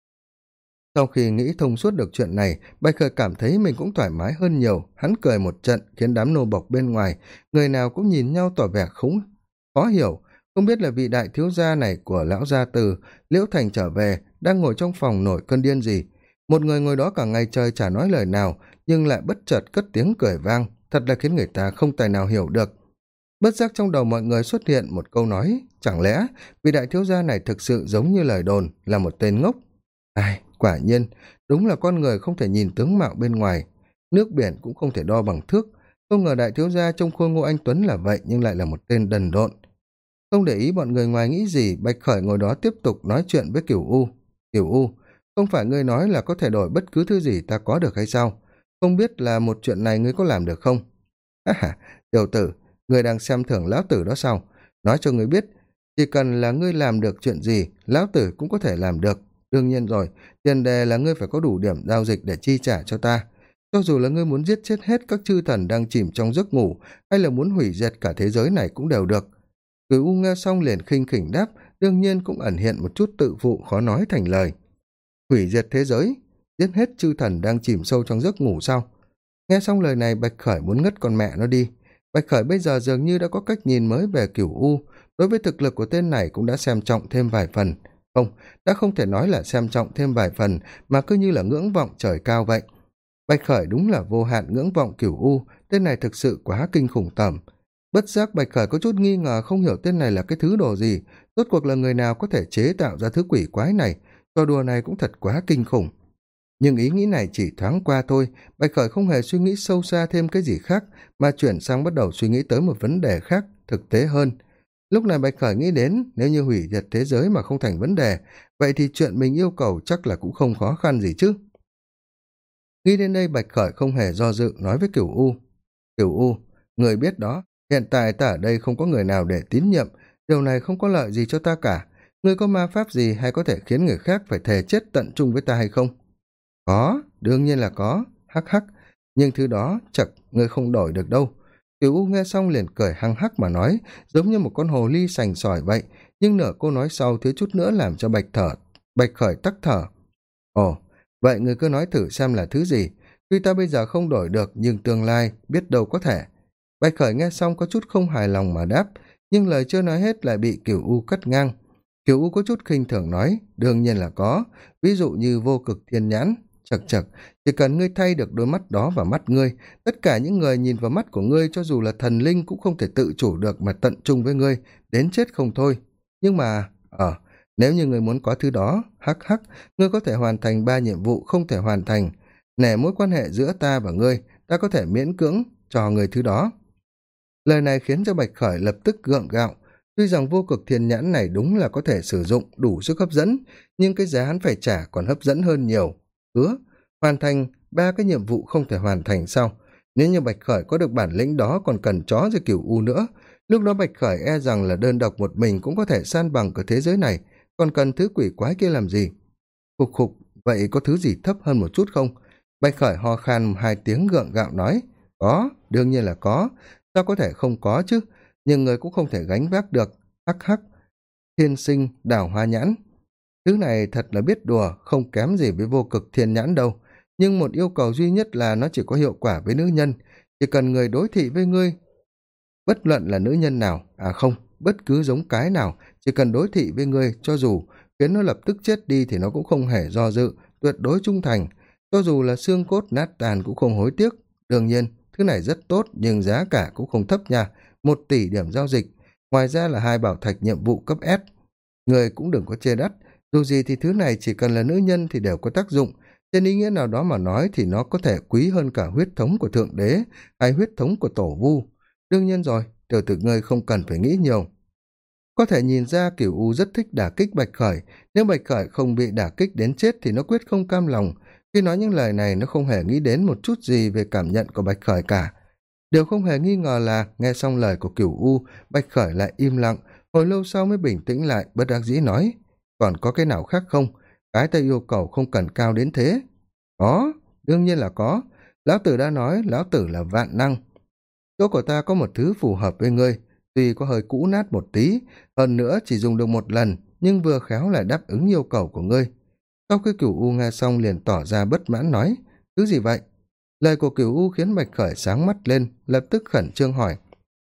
Speaker 1: Sau khi nghĩ thông suốt được chuyện này, Bạch Khởi cảm thấy mình cũng thoải mái hơn nhiều, hắn cười một trận khiến đám nô bộc bên ngoài, người nào cũng nhìn nhau tỏ vẻ khó hiểu, không biết là vị đại thiếu gia này của lão gia Từ, Liễu Thành trở về, đang ngồi trong phòng nổi cơn điên gì. Một người ngồi đó cả ngày trời chả nói lời nào, nhưng lại bất chợt cất tiếng cười vang, thật là khiến người ta không tài nào hiểu được. Bất giác trong đầu mọi người xuất hiện một câu nói, chẳng lẽ vị đại thiếu gia này thực sự giống như lời đồn, là một tên ngốc. Ai, quả nhiên, đúng là con người không thể nhìn tướng mạo bên ngoài, nước biển cũng không thể đo bằng thước, không ngờ đại thiếu gia trông khôi ngô anh tuấn là vậy nhưng lại là một tên đần độn. Không để ý bọn người ngoài nghĩ gì, Bạch Khởi ngồi đó tiếp tục nói chuyện với Cửu U. Cửu U, không phải ngươi nói là có thể đổi bất cứ thứ gì ta có được hay sao? Không biết là một chuyện này ngươi có làm được không? Ha, tiểu tử, ngươi đang xem thường lão tử đó sao? Nói cho ngươi biết, chỉ cần là ngươi làm được chuyện gì, lão tử cũng có thể làm được. Đương nhiên rồi, tiền đề là ngươi phải có đủ điểm giao dịch để chi trả cho ta. Cho dù là ngươi muốn giết chết hết các chư thần đang chìm trong giấc ngủ, hay là muốn hủy diệt cả thế giới này cũng đều được. Cửu U nghe xong liền khinh khỉnh đáp, đương nhiên cũng ẩn hiện một chút tự phụ khó nói thành lời. Hủy diệt thế giới, giết hết chư thần đang chìm sâu trong giấc ngủ sao? Nghe xong lời này Bạch Khởi muốn ngất con mẹ nó đi. Bạch Khởi bây giờ dường như đã có cách nhìn mới về Cửu U, đối với thực lực của tên này cũng đã xem trọng thêm vài phần. Không, đã không thể nói là xem trọng thêm vài phần, mà cứ như là ngưỡng vọng trời cao vậy. Bạch Khởi đúng là vô hạn ngưỡng vọng Cửu U, tên này thực sự quá kinh khủng tởm. Bất giác Bạch Khởi có chút nghi ngờ không hiểu tên này là cái thứ đồ gì, rốt cuộc là người nào có thể chế tạo ra thứ quỷ quái này, trò đùa này cũng thật quá kinh khủng. Nhưng ý nghĩ này chỉ thoáng qua thôi, Bạch Khởi không hề suy nghĩ sâu xa thêm cái gì khác, mà chuyển sang bắt đầu suy nghĩ tới một vấn đề khác, thực tế hơn. Lúc này Bạch Khởi nghĩ đến, nếu như hủy diệt thế giới mà không thành vấn đề, vậy thì chuyện mình yêu cầu chắc là cũng không khó khăn gì chứ. Nghĩ đến đây Bạch Khởi không hề do dự nói với Cửu U. Cửu U, người biết đó, hiện tại ta ở đây không có người nào để tín nhiệm, điều này không có lợi gì cho ta cả. Ngươi có ma pháp gì hay có thể khiến người khác phải thề chết tận chung với ta hay không? Có, đương nhiên là có, hắc hắc, nhưng thứ đó chật ngươi không đổi được đâu. Cửu U nghe xong liền cười hăng hắc mà nói, giống như một con hồ ly sành sỏi vậy, nhưng nửa câu nói sau thiếu chút nữa làm cho Bạch Khởi tắc thở. Ồ, vậy ngươi cứ nói thử xem là thứ gì, tuy ta bây giờ không đổi được nhưng tương lai biết đâu có thể. Bạch Khởi nghe xong có chút không hài lòng mà đáp, nhưng lời chưa nói hết lại bị Cửu U cắt ngang. Cửu U có chút khinh thường nói, đương nhiên là có, ví dụ như vô cực thiên nhãn. Chật chật, chỉ cần ngươi thay được đôi mắt đó vào mắt ngươi, tất cả những người nhìn vào mắt của ngươi cho dù là thần linh cũng không thể tự chủ được mà tận trung với ngươi, đến chết không thôi. Nhưng mà, nếu như ngươi muốn có thứ đó, hắc hắc, ngươi có thể hoàn thành 3 nhiệm vụ không thể hoàn thành. Nể mối quan hệ giữa ta và ngươi, ta có thể miễn cưỡng cho ngươi thứ đó. Lời này khiến cho Bạch Khởi lập tức gượng gạo, tuy rằng vô cực thiên nhãn này đúng là có thể sử dụng đủ sức hấp dẫn, nhưng cái giá hắn phải trả còn hấp dẫn hơn nhiều. Hoàn thành 3 cái nhiệm vụ không thể hoàn thành sao? Nếu như Bạch Khởi có được bản lĩnh đó còn cần chó rồi Cửu U nữa, lúc đó Bạch Khởi e rằng là đơn độc một mình cũng có thể san bằng cả thế giới này, còn cần thứ quỷ quái kia làm gì? Khục khục, vậy có thứ gì thấp hơn một chút không? Bạch Khởi ho khan 2 tiếng gượng gạo nói, có, đương nhiên là có, sao có thể không có chứ, nhưng người cũng không thể gánh vác được, hắc hắc. Thiên sinh đào hoa nhãn, thứ này thật là biết đùa, không kém gì với vô cực thiên nhãn đâu, nhưng một yêu cầu duy nhất là nó chỉ có hiệu quả với nữ nhân, chỉ cần người đối thị với ngươi, bất luận là nữ nhân nào, không, bất cứ giống cái nào, chỉ cần đối thị với ngươi, cho dù khiến nó lập tức chết đi thì nó cũng không hề do dự, tuyệt đối trung thành, cho dù là xương cốt nát tàn cũng không hối tiếc, đương nhiên thứ này rất tốt nhưng giá cả cũng không thấp nha, 1 tỷ điểm giao dịch, ngoài ra là 2 bảo thạch nhiệm vụ cấp S. Người cũng đừng có chê đắt, dù gì thì thứ này chỉ cần là nữ nhân thì đều có tác dụng, trên ý nghĩa nào đó mà nói thì nó có thể quý hơn cả huyết thống của thượng đế hay huyết thống của tổ vu. Đương nhiên rồi, tiểu tử ngươi không cần phải nghĩ nhiều. Có thể nhìn ra Cửu U rất thích đả kích Bạch Khởi, nếu Bạch Khởi không bị đả kích đến chết thì nó quyết không cam lòng. Khi nói những lời này nó không hề nghĩ đến một chút gì về cảm nhận của Bạch Khởi cả. Điều không hề nghi ngờ là nghe xong lời của Cửu U, Bạch Khởi lại im lặng, hồi lâu sau mới bình tĩnh lại, bất đắc dĩ nói: còn có cái nào khác không? Cái ta yêu cầu không cần cao đến thế. Có, đương nhiên là có. Lão tử đã nói lão tử là vạn năng. Chỗ của ta có một thứ phù hợp với ngươi, tuy có hơi cũ nát một tí, hơn nữa chỉ dùng được 1 lần, nhưng vừa khéo lại đáp ứng yêu cầu của ngươi. Sau khi Cửu U nghe xong liền tỏ ra bất mãn nói: thứ gì vậy? Lời của Cửu U khiến Bạch Khởi sáng mắt lên, lập tức khẩn trương hỏi: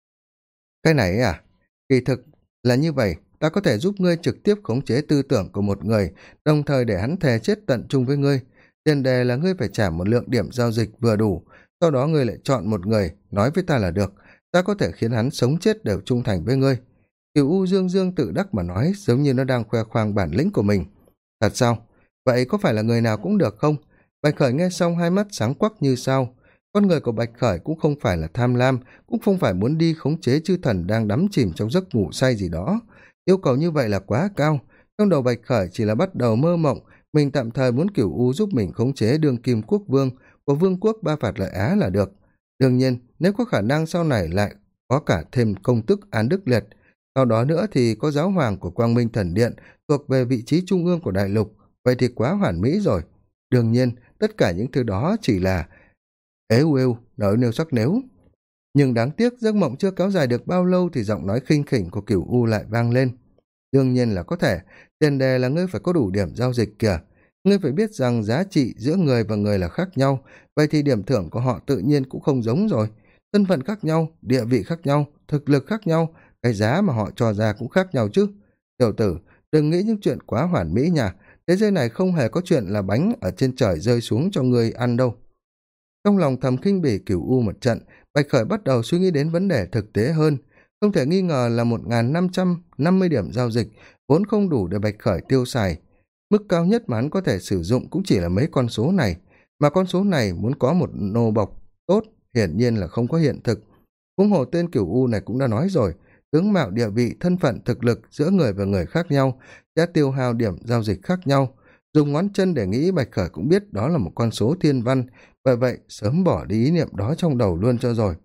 Speaker 1: cái này ấy à? Kỳ thực là như vậy, ta có thể giúp ngươi trực tiếp khống chế tư tưởng của một người, đồng thời để hắn thề chết tận chung với ngươi. Tiền đề là ngươi phải trả một lượng điểm giao dịch vừa đủ, sau đó ngươi lại chọn một người, nói với ta là được, ta có thể khiến hắn sống chết đều trung thành với ngươi. Cửu U dương dương tự đắc mà nói, giống như nó đang khoe khoang bản lĩnh của mình. Thật sao? Vậy có phải là người nào cũng được không? Bạch Khởi nghe xong hai mắt sáng quắc như sao. Con người của Bạch Khởi cũng không phải là tham lam, cũng không phải muốn đi khống chế chư thần đang đắm chìm trong giấc ngủ say gì đó. Yêu cầu như vậy là quá cao. Trong đầu Bạch Khởi chỉ là bắt đầu mơ mộng, mình tạm thời muốn Cửu U giúp mình khống chế đương kim quốc vương của vương quốc Ba Phạt Lợi Á là được. Đương nhiên, nếu có khả năng sau này lại có cả thêm công tức Án Đức Liệt, sau đó nữa thì có giáo hoàng của Quang Minh Thần Điện thuộc về vị trí trung ương của đại lục, vậy thì quá hoàn mỹ rồi. Đương nhiên, tất cả những thứ đó chỉ là ếu êu, nỗi nêu sắc nếu. Nhưng đáng tiếc giấc mộng chưa kéo dài được bao lâu thì giọng nói khinh khỉnh của Cửu U lại vang lên. Đương nhiên là có thể, tiền đề là ngươi phải có đủ điểm giao dịch kìa. Ngươi phải biết rằng giá trị giữa người và người là khác nhau, vậy thì điểm thưởng của họ tự nhiên cũng không giống rồi. Thân phận khác nhau, địa vị khác nhau, thực lực khác nhau, cái giá mà họ cho ra cũng khác nhau chứ. Tiểu tử, đừng nghĩ những chuyện quá hoàn mỹ nha, thế giới này không hề có chuyện là bánh ở trên trời rơi xuống cho ngươi ăn đâu. Trong lòng thầm khinh bỉ Cửu U một trận, Bạch Khởi bắt đầu suy nghĩ đến vấn đề thực tế hơn. Không thể nghi ngờ là 1.550 điểm giao dịch vốn không đủ để Bạch Khởi tiêu xài. Mức cao nhất mà hắn có thể sử dụng cũng chỉ là mấy con số này, mà con số này muốn có một nô bộc tốt hiển nhiên là không có hiện thực. Huống hồ tên Cửu U này cũng đã nói rồi, tướng mạo, địa vị, thân phận, thực lực giữa người và người khác nhau sẽ tiêu hao điểm giao dịch khác nhau. Dùng ngón chân để nghĩ, Bạch Khởi cũng biết đó là một con số thiên văn, bởi vậy sớm bỏ đi ý niệm đó trong đầu luôn cho rồi.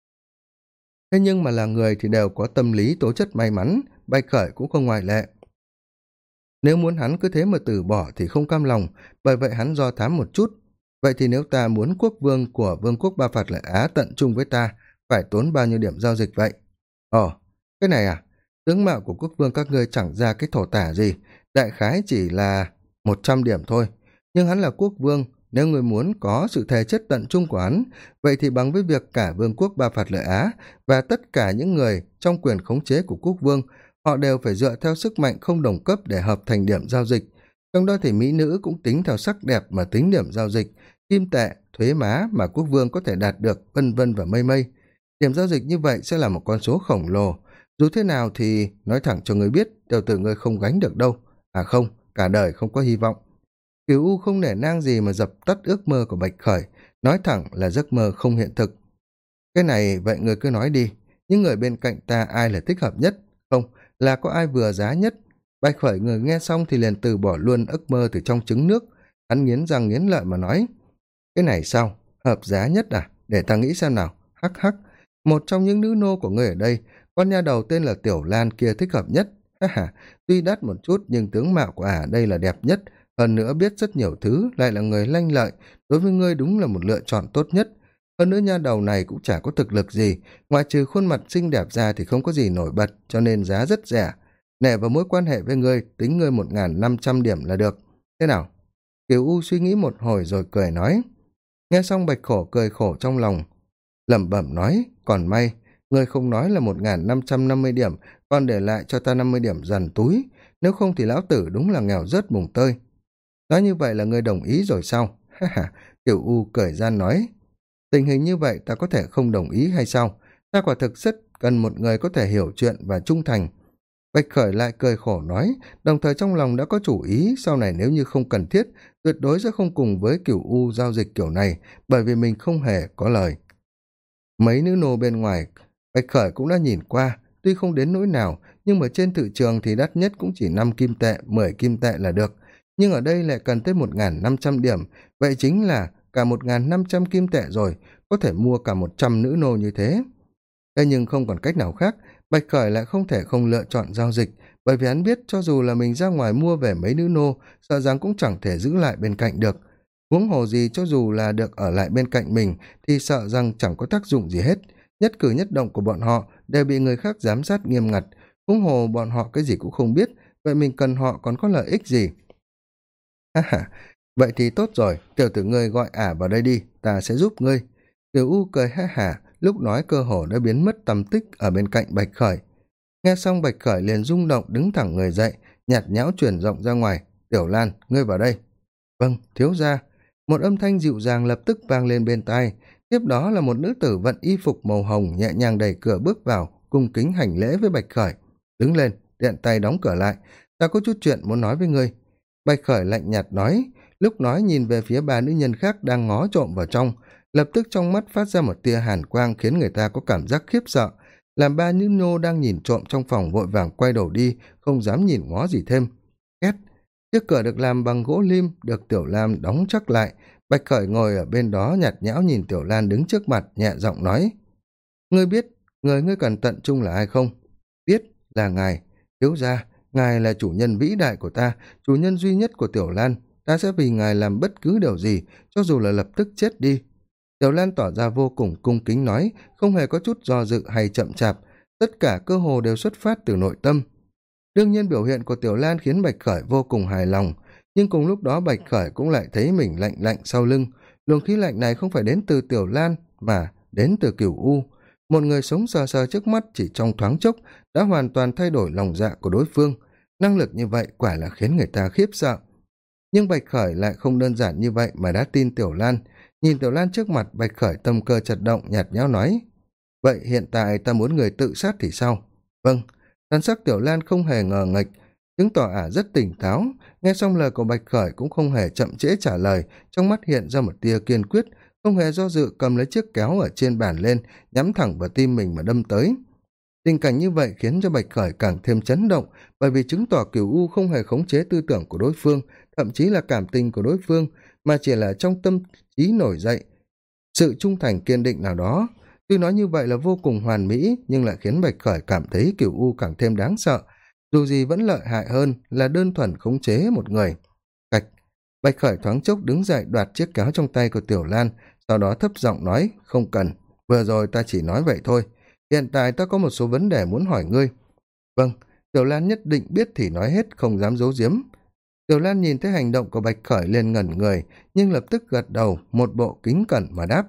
Speaker 1: Thế nhưng mà là người thì đều có tâm lý tố chất may mắn, Bạch Khởi cũng không ngoại lệ. Nếu muốn hắn cứ thế mà từ bỏ thì không cam lòng, bởi vậy hắn do thám một chút. Vậy thì nếu ta muốn quốc vương của vương quốc Ba Phạt Lợi Á tận chung với ta, phải tốn bao nhiêu điểm giao dịch vậy? Ồ, cái này à? Tướng mạo của quốc vương các ngươi chẳng ra cái thổ tả gì, đại khái chỉ là 100 điểm thôi. Nhưng hắn là quốc vương, nếu người muốn có sự thề chết tận chung của hắn, vậy thì bằng với việc cả vương quốc Ba Phạt Lợi Á và tất cả những người trong quyền khống chế của quốc vương, họ đều phải dựa theo sức mạnh không đồng cấp để hợp thành điểm giao dịch. Trong đó thì mỹ nữ cũng tính theo sắc đẹp mà tính điểm giao dịch, kim tệ, thuế má mà quốc vương có thể đạt được, vân vân và mây mây. Điểm giao dịch như vậy sẽ là một con số khổng lồ. Dù thế nào thì nói thẳng cho người biết, tiểu tử ngươi không gánh được đâu. À không, cả đời không có hy vọng. Cửu U không nể nang gì mà dập tắt ước mơ của Bạch Khởi, nói thẳng là giấc mơ không hiện thực. Cái này vậy người cứ nói đi, những người bên cạnh ta ai là thích hợp nhất? Không, là có ai vừa giá nhất? Bạch Khởi người nghe xong thì liền từ bỏ luôn ước mơ từ trong trứng nước. Hắn nghiến răng nghiến lợi mà nói: cái này sao? Hợp giá nhất à? Để ta nghĩ xem nào. Hắc hắc, một trong những nữ nô của ngươi ở đây, con nha đầu tên là Tiểu Lan kia thích hợp nhất. Ha ha, tuy đắt một chút nhưng tướng mạo của ả ở đây là đẹp nhất, hơn nữa biết rất nhiều thứ, lại là người lanh lợi, đối với ngươi đúng là một lựa chọn tốt nhất. Hơn nữa nha đầu này cũng chả có thực lực gì, ngoại trừ khuôn mặt xinh đẹp ra thì không có gì nổi bật, cho nên giá rất rẻ. Nể vào mối quan hệ với ngươi, tính ngươi 1.500 điểm là được. Thế nào? Kiều U suy nghĩ một hồi rồi cười nói. Nghe xong Bạch Khổ cười khổ trong lòng, lẩm bẩm nói: còn may, ngươi không nói là 1.550 điểm, còn để lại cho ta 50 điểm dần túi, nếu không thì lão tử đúng là nghèo rớt mùng tơi. Nói như vậy là ngươi đồng ý rồi sao? Ha ha, Tiểu U cười gian nói. tình hình như vậy ta có thể không đồng ý hay sao? Ta quả thực rất cần một người có thể hiểu chuyện và trung thành. Bạch Khởi lại cười khổ nói, đồng thời trong lòng đã có chủ ý sau này nếu như không cần thiết, tuyệt đối sẽ không cùng với Cửu U giao dịch kiểu này, bởi vì mình không hề có lời. Mấy nữ nô bên ngoài, Bạch Khởi cũng đã nhìn qua, tuy không đến nỗi nào, nhưng mà trên thị trường thì đắt nhất cũng chỉ 5 kim tệ, 10 kim tệ là được. Nhưng ở đây lại cần tới 1.500 điểm, vậy chính là cả 1.500 kim tệ rồi, có thể mua cả 100 nữ nô như thế. Thế nhưng không còn cách nào khác, Bạch Khởi lại không thể không lựa chọn giao dịch, bởi vì hắn biết cho dù là mình ra ngoài mua về mấy nữ nô, sợ rằng cũng chẳng thể giữ lại bên cạnh được. Huống hồ gì cho dù là được ở lại bên cạnh mình thì sợ rằng chẳng có tác dụng gì hết, nhất cử nhất động của bọn họ đều bị người khác giám sát nghiêm ngặt, huống hồ bọn họ cái gì cũng không biết, vậy mình cần họ còn có lợi ích gì? Ha ha, vậy thì tốt rồi, tiểu tử ngươi gọi ả vào đây đi, ta sẽ giúp ngươi. Tiểu U cười ha hả, lúc nói cơ hồ đã biến mất tăm tích ở bên cạnh Bạch Khởi. Nghe xong Bạch Khởi liền rung động đứng thẳng người dậy, nhạt nhẽo truyền rộng ra ngoài, "Tiểu Lan, ngươi vào đây." "Vâng, thiếu gia." Một âm thanh dịu dàng lập tức vang lên bên tai, tiếp đó là một nữ tử vận y phục màu hồng nhẹ nhàng đẩy cửa bước vào, cung kính hành lễ với Bạch Khởi. "Đứng lên, tiện tay đóng cửa lại, ta có chút chuyện muốn nói với ngươi." Bạch Khởi lạnh nhạt nói, lúc nói nhìn về phía ba nữ nhân khác đang ngó trộm vào trong, lập tức trong mắt phát ra một tia hàn quang khiến người ta có cảm giác khiếp sợ, làm ba nữ nô đang nhìn trộm trong phòng vội vàng quay đầu đi, không dám nhìn ngó gì thêm. Két, chiếc cửa được làm bằng gỗ lim được Tiểu Lam đóng chắc lại. Bạch Khởi ngồi ở bên đó nhạt nhẽo nhìn Tiểu Lan đứng trước mặt, nhẹ giọng nói, "Ngươi biết người ngươi cần tận trung là ai không?" "Biết, là ngài." "Thiếu gia, ngài là chủ nhân vĩ đại của ta, chủ nhân duy nhất của Tiểu Lan, ta sẽ vì ngài làm bất cứ điều gì, cho dù là lập tức chết đi." Tiểu Lan tỏ ra vô cùng cung kính nói, không hề có chút do dự hay chậm chạp, tất cả cơ hồ đều xuất phát từ nội tâm. Đương nhiên biểu hiện của Tiểu Lan khiến Bạch Khởi vô cùng hài lòng, nhưng cùng lúc đó Bạch Khởi cũng lại thấy mình lạnh lạnh sau lưng. Luồng khí lạnh này không phải đến từ Tiểu Lan mà đến từ Cửu U. Một người sống sờ sờ trước mắt chỉ trong thoáng chốc đã hoàn toàn thay đổi lòng dạ của đối phương. Năng lực như vậy quả là khiến người ta khiếp sợ. Nhưng Bạch Khởi lại không đơn giản như vậy mà đã tin Tiểu Lan. Nhìn Tiểu Lan trước mặt, Bạch Khởi tâm cơ chật động, nhạt nhẽo nói, "Vậy hiện tại ta muốn người tự sát thì sao?" "Vâng." Thần sắc Tiểu Lan không hề ngờ nghệch, chứng tỏ ả rất tỉnh táo. Nghe xong lời của Bạch Khởi cũng không hề chậm trễ trả lời, trong mắt hiện ra một tia kiên quyết, không hề do dự cầm lấy chiếc kéo ở trên bàn lên, nhắm thẳng vào tim mình mà đâm tới. Tình cảnh như vậy khiến cho Bạch Khởi càng thêm chấn động, bởi vì chứng tỏ Cửu U không hề khống chế tư tưởng của đối phương, thậm chí là cảm tình của đối phương, mà chỉ là trong tâm trí nổi dậy sự trung thành kiên định nào đó. Tuy nói như vậy là vô cùng hoàn mỹ, nhưng lại khiến Bạch Khởi cảm thấy Cửu U càng thêm đáng sợ, dù gì vẫn lợi hại hơn là đơn thuần khống chế một người. Cạch, Bạch Khởi thoáng chốc đứng dậy đoạt chiếc kéo trong tay của Tiểu Lan, sau đó thấp giọng nói, "Không cần, vừa rồi ta chỉ nói vậy thôi. Hiện tại ta có một số vấn đề muốn hỏi ngươi." "Vâng." Tiểu Lan nhất định biết thì nói hết, không dám giấu giếm. Tiểu Lan nhìn thấy hành động của Bạch Khởi liền ngẩn người, nhưng lập tức gật đầu, một bộ kính cẩn mà đáp,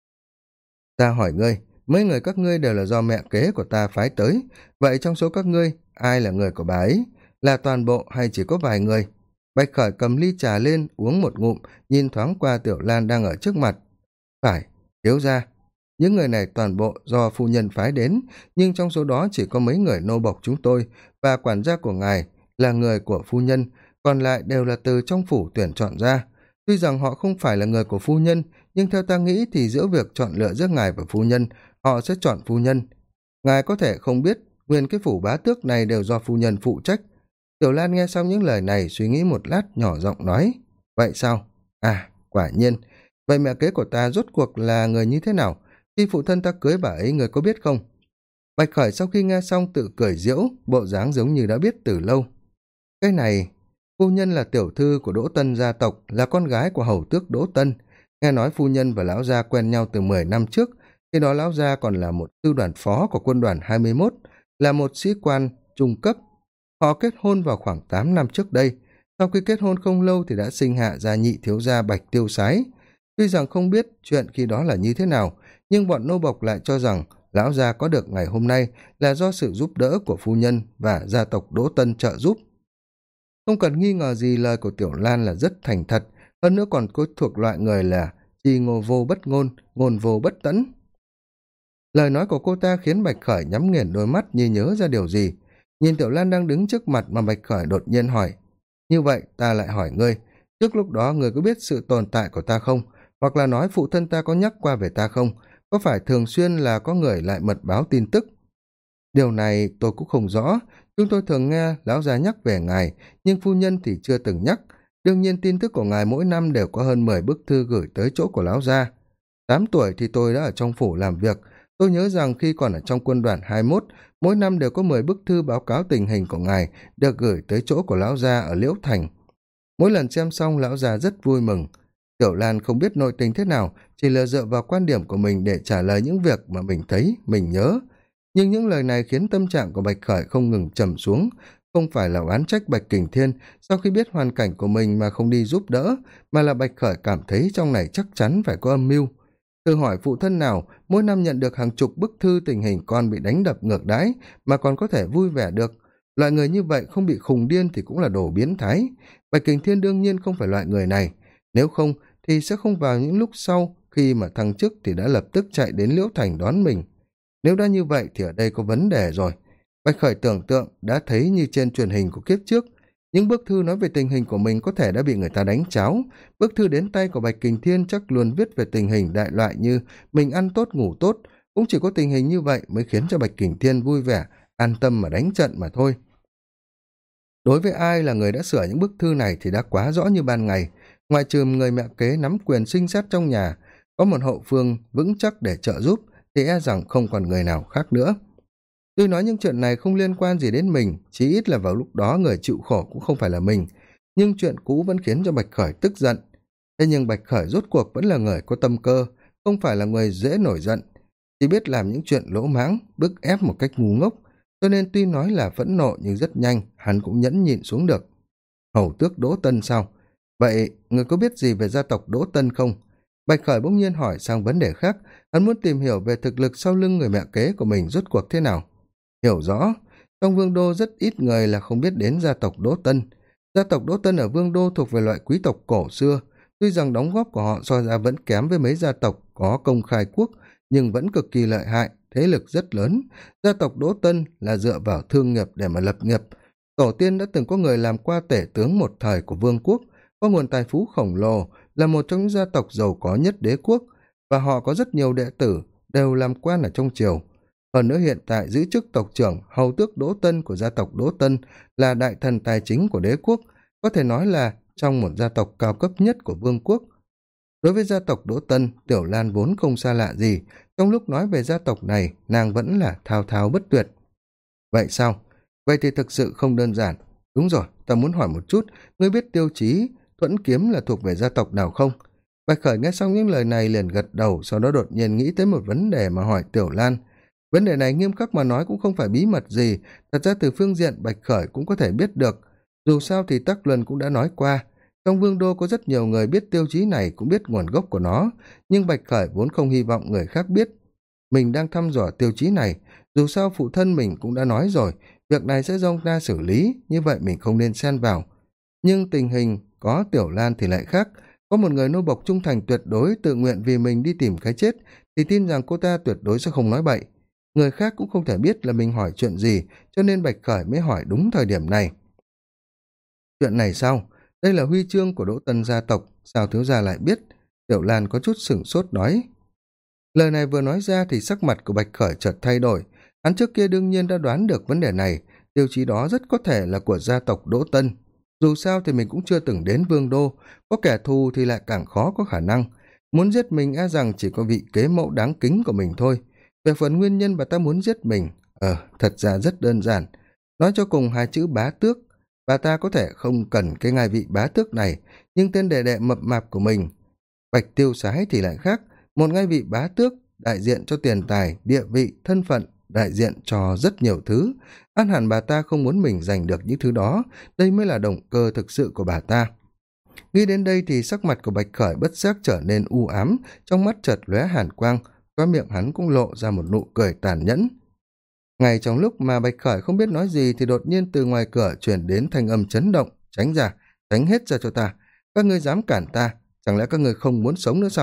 Speaker 1: "Ta hỏi ngươi, mấy người các ngươi đều là do mẹ kế của ta phái tới, vậy trong số các ngươi, ai là người của bà ấy? Là toàn bộ hay chỉ có vài người?" Bạch Khởi cầm ly trà lên, uống một ngụm, nhìn thoáng qua Tiểu Lan đang ở trước mặt. "Phải, thiếu gia. Những người này toàn bộ do phu nhân phái đến, nhưng trong số đó chỉ có mấy người nô bộc chúng tôi, và quản gia của ngài là người của phu nhân, còn lại đều là từ trong phủ tuyển chọn ra. Tuy rằng họ không phải là người của phu nhân, nhưng theo ta nghĩ thì giữa việc chọn lựa giữa ngài và phu nhân, họ sẽ chọn phu nhân. Ngài có thể không biết, nguyên cái phủ bá tước này đều do phu nhân phụ trách." Tiểu Lan nghe xong những lời này suy nghĩ một lát, nhỏ giọng nói, "Vậy sao? À, quả nhiên. Vậy mẹ kế của ta rốt cuộc là người như thế nào? Khi phụ thân ta cưới bà ấy, người có biết không?" Bạch Khởi sau khi nghe xong tự cười giễu, bộ dáng giống như đã biết từ lâu. "Cái này, phu nhân là tiểu thư của Đỗ Tân gia tộc, là con gái của hầu tước Đỗ Tân. Nghe nói phu nhân và lão gia quen nhau từ 10 năm trước, khi đó lão gia còn là một sư đoàn phó của quân đoàn 21, là một sĩ quan trung cấp. Họ kết hôn vào khoảng 8 năm trước đây. Sau khi kết hôn không lâu thì đã sinh hạ ra nhị thiếu gia Bạch Tiêu Sái. Tuy rằng không biết chuyện khi đó là như thế nào, nhưng bọn nô bộc lại cho rằng lão gia có được ngày hôm nay là do sự giúp đỡ của phu nhân và gia tộc Đỗ Tân trợ giúp." Không cần nghi ngờ gì, lời của Tiểu Lan là rất thành thật, hơn nữa còn có thuộc loại người là chi ngô vô bất ngôn, ngôn vô bất tẫn. Lời nói của cô ta khiến Bạch Khởi nhắm nghiền đôi mắt như nhớ ra điều gì. Nhìn Tiểu Lan đang đứng trước mặt mà Bạch Khởi đột nhiên hỏi, như vậy ta lại hỏi ngươi, trước lúc đó ngươi có biết sự tồn tại của ta không, hoặc là nói phụ thân ta có nhắc qua về ta không, có phải thường xuyên là có người lại mật báo tin tức? Điều này tôi cũng không rõ, chúng tôi thường nghe lão gia nhắc về ngài, nhưng phu nhân thì chưa từng nhắc. Đương nhiên tin tức của ngài mỗi năm đều có hơn 10 bức thư gửi tới chỗ của lão gia. 8 tuổi thì tôi đã ở trong phủ làm việc, tôi nhớ rằng khi còn ở trong quân đoàn 21, mỗi năm đều có 10 bức thư báo cáo tình hình của ngài được gửi tới chỗ của lão gia ở Liễu Thành. Mỗi lần xem xong lão gia rất vui mừng. Tiểu Lan không biết nội tình thế nào, chỉ là dựa vào quan điểm của mình để trả lời những việc mà mình thấy, mình nhớ. Nhưng những lời này khiến tâm trạng của Bạch Khởi không ngừng trầm xuống, không phải là oán trách Bạch Kình Thiên sau khi biết hoàn cảnh của mình mà không đi giúp đỡ, mà là Bạch Khởi cảm thấy trong này chắc chắn phải có âm mưu. Thử hỏi phụ thân nào mỗi năm nhận được hàng chục bức thư tình hình con bị đánh đập ngược đãi mà còn có thể vui vẻ được. Loại người như vậy không bị khùng điên thì cũng là đồ biến thái. Bạch Kình Thiên đương nhiên không phải loại người này, nếu không thì sẽ không vào những lúc sau khi mà thăng chức thì đã lập tức chạy đến Liễu Thành đón mình. Nếu đã như vậy thì ở đây có vấn đề rồi. Bạch Khởi tưởng tượng đã thấy như trên truyền hình của kiếp trước, những bức thư nói về tình hình của mình có thể đã bị người ta đánh cháo. Bức thư đến tay của Bạch Kình Thiên chắc luôn viết về tình hình đại loại như mình ăn tốt ngủ tốt, cũng chỉ có tình hình như vậy mới khiến cho Bạch Kình Thiên vui vẻ, an tâm mà đánh trận mà thôi. Đối với ai là người đã sửa những bức thư này thì đã quá rõ như ban ngày, ngoại trừ người mẹ kế nắm quyền sinh sát trong nhà, có một hậu phương vững chắc để trợ giúp, thì e rằng không còn người nào khác nữa. Tuy nói những chuyện này không liên quan gì đến mình, chí ít là vào lúc đó người chịu khổ cũng không phải là mình, nhưng chuyện cũ vẫn khiến cho Bạch Khởi tức giận. Thế nhưng Bạch Khởi rốt cuộc vẫn là người có tâm cơ, không phải là người dễ nổi giận, chỉ biết làm những chuyện lỗ mãng, bức ép một cách ngu ngốc, cho nên tuy nói là phẫn nộ nhưng rất nhanh, hắn cũng nhẫn nhịn xuống được. Hầu tước Đỗ Tân sao? Vậy, người có biết gì về gia tộc Đỗ Tân không? Bạch Khởi bỗng nhiên hỏi sang vấn đề khác, hắn muốn tìm hiểu về thực lực sau lưng người mẹ kế của mình rốt cuộc thế nào. Hiểu rõ, trong Vương Đô rất ít người là không biết đến gia tộc Đỗ Tân. Gia tộc Đỗ Tân ở Vương Đô thuộc về loại quý tộc cổ xưa, tuy rằng đóng góp của họ so ra vẫn kém với mấy gia tộc có công khai quốc, nhưng vẫn cực kỳ lợi hại, thế lực rất lớn. Gia tộc Đỗ Tân là dựa vào thương nghiệp để mà lập nghiệp. Tổ tiên đã từng có người làm qua tể tướng một thời của vương quốc, có nguồn tài phú khổng lồ, là một trong những gia tộc giàu có nhất đế quốc, và họ có rất nhiều đệ tử, đều làm quan ở trong triều. Hơn nữa hiện tại giữ chức tộc trưởng hầu tước Đỗ Tân của gia tộc Đỗ Tân là đại thần tài chính của đế quốc, có thể nói là trong một gia tộc cao cấp nhất của vương quốc. Đối với gia tộc Đỗ Tân, Tiểu Lan vốn không xa lạ gì, trong lúc nói về gia tộc này, nàng vẫn là thao thao bất tuyệt. Vậy sao? Vậy thì thực sự không đơn giản. Đúng rồi, ta muốn hỏi một chút, ngươi biết Tiêu Chí, Thuẫn Kiếm là thuộc về gia tộc nào không? Bạch Khởi nghe xong những lời này liền gật đầu, sau đó đột nhiên nghĩ tới một vấn đề mà hỏi Tiểu Lan. Vấn đề này nghiêm khắc mà nói cũng không phải bí mật gì, thật ra từ phương diện Bạch Khởi cũng có thể biết được. Dù sao thì Tắc Luân cũng đã nói qua, trong Vương Đô có rất nhiều người biết tiêu chí này cũng biết nguồn gốc của nó, nhưng Bạch Khởi vốn không hy vọng người khác biết. Mình đang thăm dò tiêu chí này, dù sao phụ thân mình cũng đã nói rồi, việc này sẽ do ông ta xử lý, như vậy mình không nên xen vào. Nhưng tình hình có Tiểu Lan thì lại khác, có một người nô bộc trung thành tuyệt đối tự nguyện vì mình đi tìm cái chết, thì tin rằng cô ta tuyệt đối sẽ không nói bậy. Người khác cũng không thể biết là mình hỏi chuyện gì, cho nên Bạch Khởi mới hỏi đúng thời điểm này. Chuyện này sao? Đây là huy chương của Đỗ Tân gia tộc, sao thiếu gia lại biết? Tiểu Lan có chút sửng sốt nói. Lời này vừa nói ra thì sắc mặt của Bạch Khởi chợt thay đổi. Hắn trước kia đương nhiên đã đoán được vấn đề này, tiêu chí đó rất có thể là của gia tộc Đỗ Tân. Dù sao thì mình cũng chưa từng đến Vương Đô, có kẻ thù thì lại càng khó có khả năng. Muốn giết mình e rằng chỉ có vị kế mẫu đáng kính của mình thôi. Về phần nguyên nhân bà ta muốn giết mình, thật ra rất đơn giản. Nói cho cùng hai chữ bá tước, bà ta có thể không cần cái ngai vị bá tước này, nhưng tên đệ đệ mập mạp của mình, Bạch Tiêu Sái thì lại khác, một ngai vị bá tước đại diện cho tiền tài, địa vị, thân phận, đại diện cho rất nhiều thứ. Ắt hẳn bà ta không muốn mình giành được những thứ đó, đây mới là động cơ thực sự của bà ta. Nghĩ đến đây thì sắc mặt của Bạch Khởi bất giác trở nên u ám, trong mắt chợt lóe hàn quang, qua miệng hắn cũng lộ ra một nụ cười tàn nhẫn. Ngay trong lúc mà Bạch Khởi không biết nói gì thì đột nhiên từ ngoài cửa truyền đến thanh âm chấn động, tránh ra, tránh hết ra cho ta, các ngươi dám cản ta, chẳng lẽ các ngươi không muốn sống nữa sao?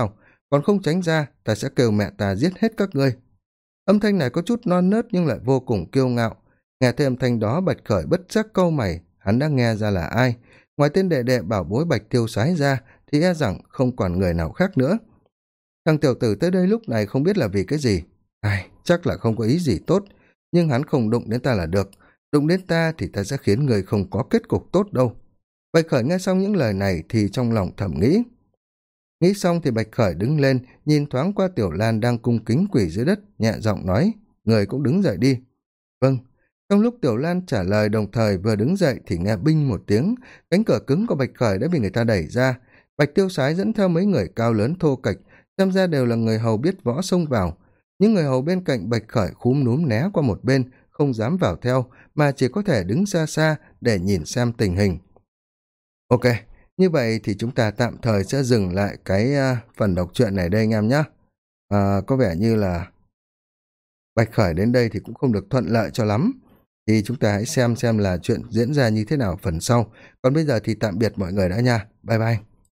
Speaker 1: còn không tránh ra ta sẽ kêu mẹ ta giết hết các ngươi. Âm thanh này có chút non nớt nhưng lại vô cùng kiêu ngạo. Nghe thấy âm thanh đó, Bạch Khởi bất giác cau mày, hắn đã nghe ra là ai. Ngoài tên đệ đệ bảo bối Bạch Tiêu Sái ra thì e rằng không còn người nào khác nữa. Thằng tiểu tử tới đây lúc này không biết là vì cái gì. Chắc là không có ý gì tốt, nhưng hắn không đụng đến ta là được. Đụng đến ta thì ta sẽ khiến người không có kết cục tốt đâu. Bạch Khởi nghe xong những lời này thì trong lòng thầm nghĩ. Nghĩ xong thì Bạch Khởi đứng lên, nhìn thoáng qua Tiểu Lan đang cung kính quỳ dưới đất, nhẹ giọng nói, người cũng đứng dậy đi. Vâng. Trong lúc Tiểu Lan trả lời đồng thời vừa đứng dậy thì nghe binh một tiếng, cánh cửa cứng của Bạch Khởi đã bị người ta đẩy ra. Bạch Tiêu Sái dẫn theo mấy người cao lớn thô kệch, xem ra đều là người hầu biết võ xông vào. Những người hầu bên cạnh Bạch Khởi khúm núm né qua một bên, không dám vào theo, mà chỉ có thể đứng xa xa để nhìn xem tình hình. Ok, như vậy thì chúng ta tạm thời sẽ dừng lại cái phần đọc truyện này đây anh em nhé. Có vẻ như là Bạch Khởi đến đây thì cũng không được thuận lợi cho lắm. Thì chúng ta hãy xem là chuyện diễn ra như thế nào phần sau. Còn bây giờ thì tạm biệt mọi người đã nha. Bye bye.